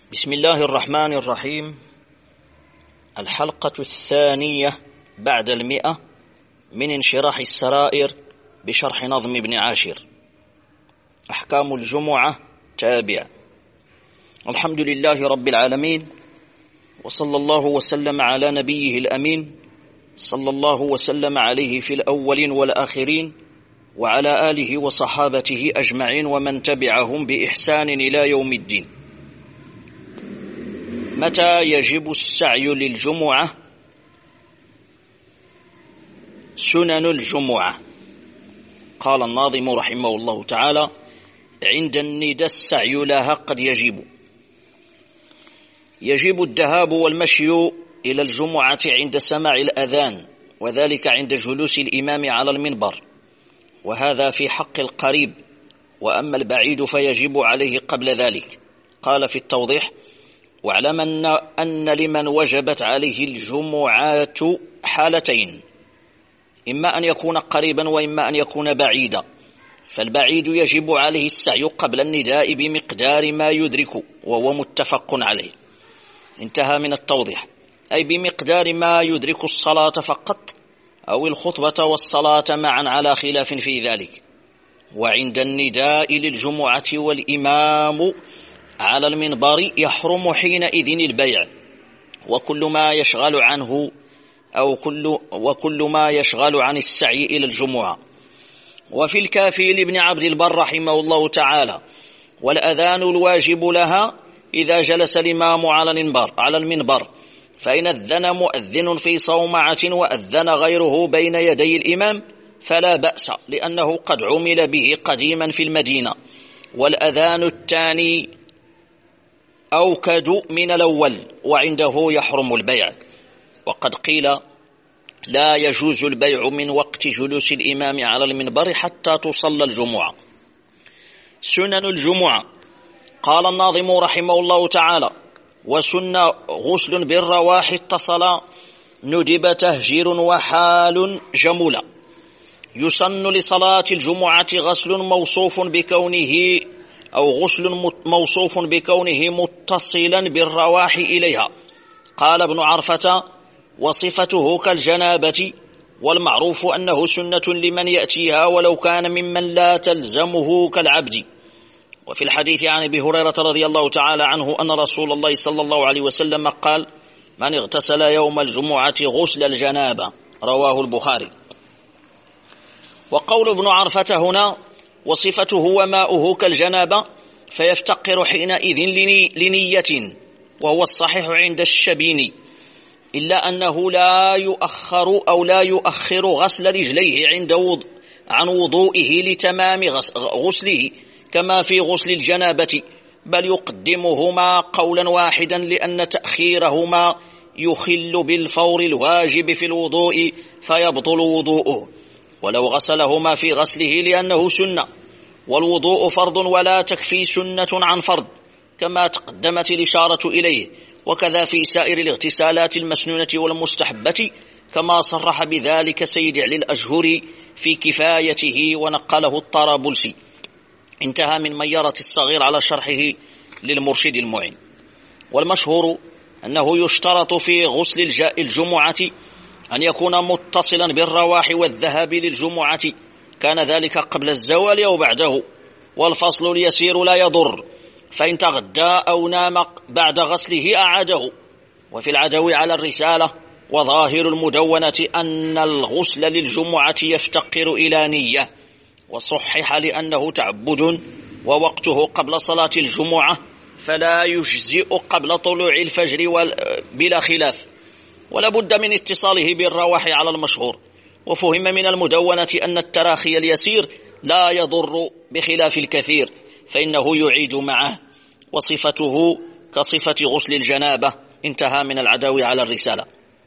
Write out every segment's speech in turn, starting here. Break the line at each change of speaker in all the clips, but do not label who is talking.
بسم الله الرحمن الرحيم. الحلقة الثانية بعد 100 من انشراح السرائر بشرح نظم ابن عاشر. أحكام الجمعة تابع. الحمد لله رب العالمين، وصلى الله وسلم على نبيه الأمين، صلى الله وسلم عليه في الأولين والآخرين، وعلى آله وصحابته أجمعين ومن تبعهم بإحسان إلى يوم الدين. متى يجب السعي للجمعة؟ سنن الجمعة. قال الناظم رحمه الله تعالى: عند الندى السعي لها قد يجب الذهاب والمشي إلى الجمعة عند سماع الأذان، وذلك عند جلوس الإمام على المنبر، وهذا في حق القريب، وأما البعيد فيجب عليه قبل ذلك. قال في التوضيح: واعلم أن لمن وجبت عليه الجمعات حالتين، إما أن يكون قريبا وإما أن يكون بعيدا. فالبعيد يجب عليه السعي قبل النداء بمقدار ما يدرك، وهو متفق عليه. انتهى من التوضيح، أي بمقدار ما يدرك الصلاة فقط، أو الخطبة والصلاة معا على خلاف في ذلك. وعند النداء للجمعة والإمام على المنبر يحرم حينئذ البيع وكل ما يشغل عنه وكل ما يشغل عن السعي إلى الجمعة. وفي الكافي لابن عبد البر رحمه الله تعالى: والأذان الواجب لها إذا جلس الإمام على المنبر، فإن أذن مؤذن في صومعة وأذن غيره بين يدي الإمام فلا بأس، لأنه قد عمل به قديما في المدينة. والأذان الثاني أوكد من الأول، وعنده يحرم البيع. وقد قيل: لا يجوز البيع من وقت جلوس الإمام على المنبر حتى تصلى الجمعة. سنن الجمعة. قال الناظم رحمه الله تعالى: وسن غسل بالرواح اتصلا، ندب تهجير وحال جملا. يسن لصلاة الجمعة غسل موصوف بكونه متصلا بالرواح إليها. قال ابن عرفة: وصفته كالجنابة، والمعروف أنه سنة لمن يأتيها ولو كان ممن لا تلزمه كالعبد. وفي الحديث عن أبي هريرة رضي الله تعالى عنه أن رسول الله صلى الله عليه وسلم قال: من اغتسل يوم الجمعة غسل الجنابة، رواه البخاري. وقول ابن عرفة هنا: وصفته وماؤه كالجنابة، فيفتقر حينئذ لنية، وهو الصحيح عند الشبيني، إلا أنه لا يؤخر غسل رجليه عن وضوئه لتمام غسله كما في غسل الجنابة، بل يقدمهما قولا واحدا، لأن تأخيرهما يخل بالفور الواجب في الوضوء فيبطل وضوءه، ولو غسلهما في غسله لأنه سنة، والوضوء فرض ولا تكفي سنة عن فرض، كما تقدمت الإشارة إليه. وكذا في سائر الاغتسالات المسنونة والمستحبة، كما صرح بذلك سيد علي الأجهري في كفايته ونقله الطرابلسي. انتهى من ميرة الصغير على شرحه للمرشد المعين. والمشهور أنه يشترط في غسل الجمعة أن يكون متصلا بالرواح والذهاب للجمعة، كان ذلك قبل الزوال أو بعده. والفصل اليسير لا يضر، فإن تغدى أو نام بعد غسله أعاده. وفي العدوي على الرسالة: وظاهر المدونة أن الغسل للجمعة يفتقر إلى نية، وصحح لأنه تعبد ووقته قبل صلاة الجمعة، فلا يجزئ قبل طلوع الفجر بلا خلاف، ولا بد من اتصاله بالرواح على المشهور. وفهم من المدونة أن التراخي اليسير لا يضر بخلاف الكثير، فإنه يعيد معه، وصفته كصفة غسل الجنابة. انتهى من العدوي على الرسالة.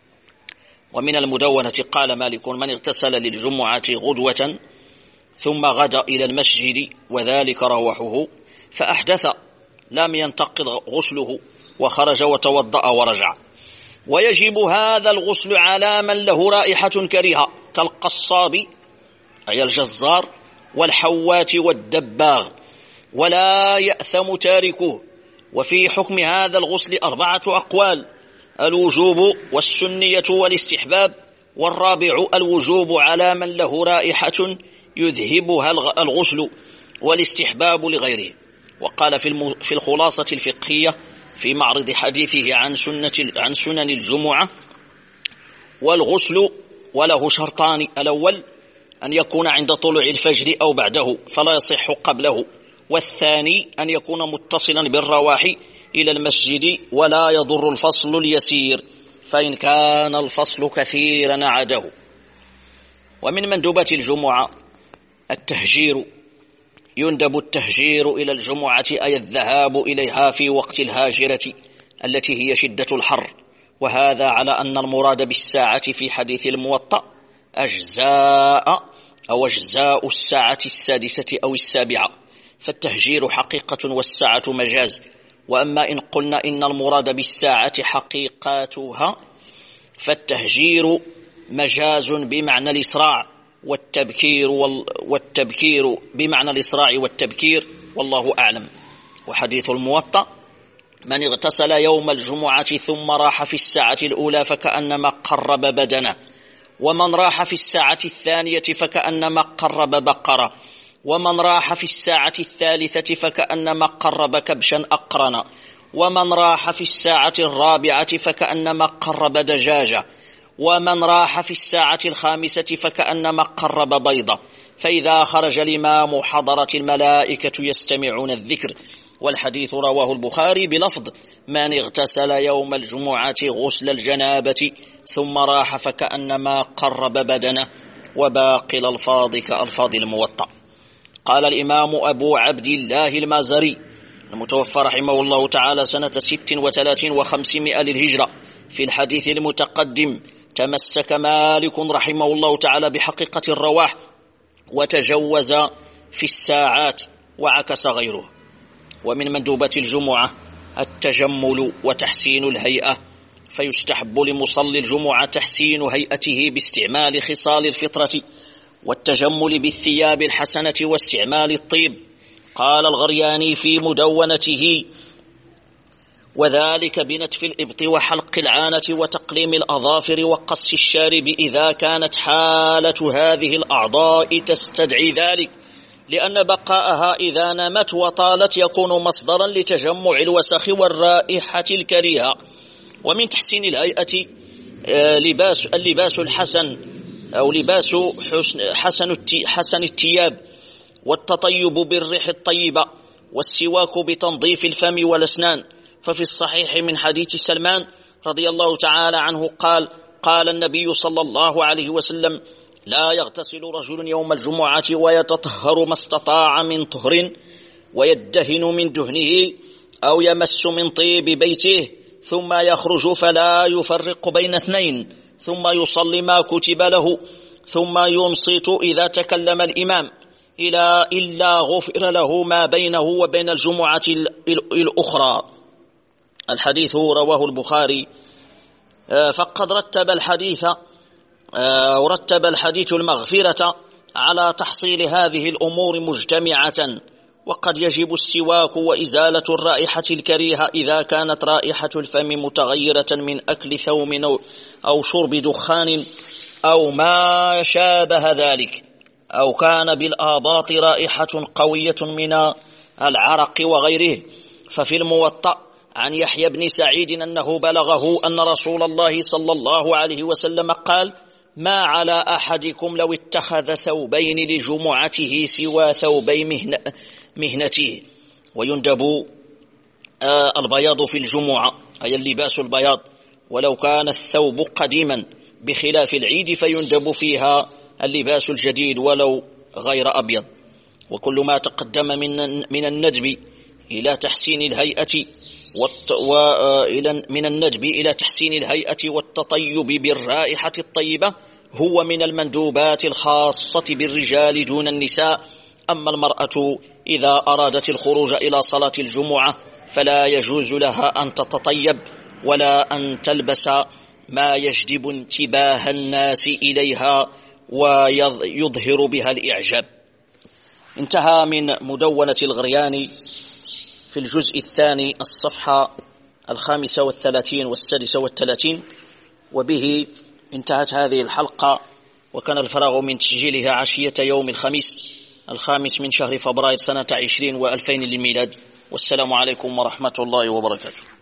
ومن المدونة قال مالك: من اغتسل للجمعة غدوة ثم غدا إلى المسجد وذلك روحه فأحدث لم ينتقض غسله، وخرج وتوضأ ورجع. ويجب هذا الغسل على من له رائحة كريهة كالقصاب أي الجزار والحوات والدباغ، ولا يأثم تاركه، وفي حكم هذا الغسل 4 أقوال: الوجوب والسنية والاستحباب، والرابع الوجوب على من له رائحة يذهبها الغسل، والاستحباب لغيره. وقال في الخلاصة الفقهية في معرض حديثه عن سنن الجمعة: والغسل وله شرطان: الأول أن يكون عند طلوع الفجر أو بعده فلا يصح قبله، والثاني أن يكون متصلا بالرواح إلى المسجد ولا يضر الفصل اليسير، فإن كان الفصل كثيرا عاده. ومن مندوبات الجمعة التهجير، يندب التهجير إلى الجمعة أي الذهاب إليها في وقت الهاجرة التي هي شدة الحر، وهذا على أن المراد بالساعة في حديث الموطأ أجزاء الساعة 6 أو 7، فالتهجير حقيقة والساعة مجاز. وأما إن قلنا إن المراد بالساعة حقيقاتها فالتهجير مجاز بمعنى الإسراع والتبكير بمعنى الإسراع والتبكير، والله أعلم. وحديث الموطأ: من اغتسل يوم الجمعة ثم راح في الساعة الأولى فكأنما قرب بدنه، ومن راح في الساعة الثانية فكأنما قرب بقرة، ومن راح في الساعة الثالثة فكأنما قرب كبشا أقرنا، ومن راح في الساعة الرابعة فكأنما قرب دجاجة، ومن راح في الساعة الخامسة فكأنما قرب بيضة، فإذا خرج الإمام حضرت الملائكة يستمعون الذكر. والحديث رواه البخاري بلفظ: من اغتسل يوم الجمعة غسل الجنابة ثم راح فكأنما قرب بدنه، وباقي الألفاظ كألفاظ الموطأ. قال الإمام أبو عبد الله المازري المتوفى رحمه الله تعالى سنة 36 و500 للهجرة في الحديث المتقدم: تمسك مالك رحمه الله تعالى بحقيقة الرواح وتجوز في الساعات، وعكس غيره. ومن مندوبات الجمعة التجمل وتحسين الهيئة، فيستحب لمصلي الجمعة تحسين هيئته باستعمال خصال الفطرة والتجمل بالثياب الحسنة واستعمال الطيب. قال الغرياني في مدونته: وذلك بنتف الإبط وحلق العانة وتقليم الأظافر وقص الشارب إذا كانت حالة هذه الأعضاء تستدعي ذلك، لأن بقاءها إذا نمت وطالت يكون مصدرا لتجمع الوسخ والرائحة الكريهة. ومن تحسين الهيئة اللباس الحسن أو لباس حسن الثياب، والتطيب بالريح الطيبة، والسواك بتنظيف الفم والأسنان. ففي الصحيح من حديث سلمان رضي الله تعالى عنه قال النبي صلى الله عليه وسلم: لا يغتسل رجل يوم الجمعة ويتطهر ما استطاع من طهر ويدهن من دهنه أو يمس من طيب بيته ثم يخرج فلا يفرق بين اثنين، ثم يصلي ما كتب له، ثم ينصت إذا تكلم الإمام إلا غفر له ما بينه وبين الجمعة الأخرى. الحديث رواه البخاري. فقد رتب الحديث المغفرة على تحصيل هذه الأمور مجتمعة. وقد يجب السواك وإزالة الرائحة الكريهة إذا كانت رائحة الفم متغيرة من أكل ثوم أو شرب دخان أو ما شابه ذلك، أو كان بالآباط رائحة قوية من العرق وغيره. ففي الموطأ عن يحيى بن سعيد أنه بلغه أن رسول الله صلى الله عليه وسلم قال: ما على أحدكم لو اتخذ ثوبين لجمعته سوى ثوبي مهنته. ويندب البياض في الجمعة، أي اللباس البياض، ولو كان الثوب قديما، بخلاف العيد فيندب فيها اللباس الجديد ولو غير أبيض. وكل ما تقدم من الندب إلى تحسين الهيئة إلى تحسين الهيئة والتطيب بالرائحة الطيبة هو من المندوبات الخاصة بالرجال دون النساء. أما المرأة إذا أرادت الخروج إلى صلاة الجمعة فلا يجوز لها أن تتطيب ولا أن تلبس ما يجلب انتباه الناس إليها ويظهر بها الإعجاب. انتهى من مدونة الغرياني في الجزء الثاني الصفحة 35 و36. وبه انتهت هذه الحلقة، وكان الفراغ من تسجيلها عشية يوم الخميس 5 من شهر فبراير سنة 2020 للميلاد. والسلام عليكم ورحمة الله وبركاته.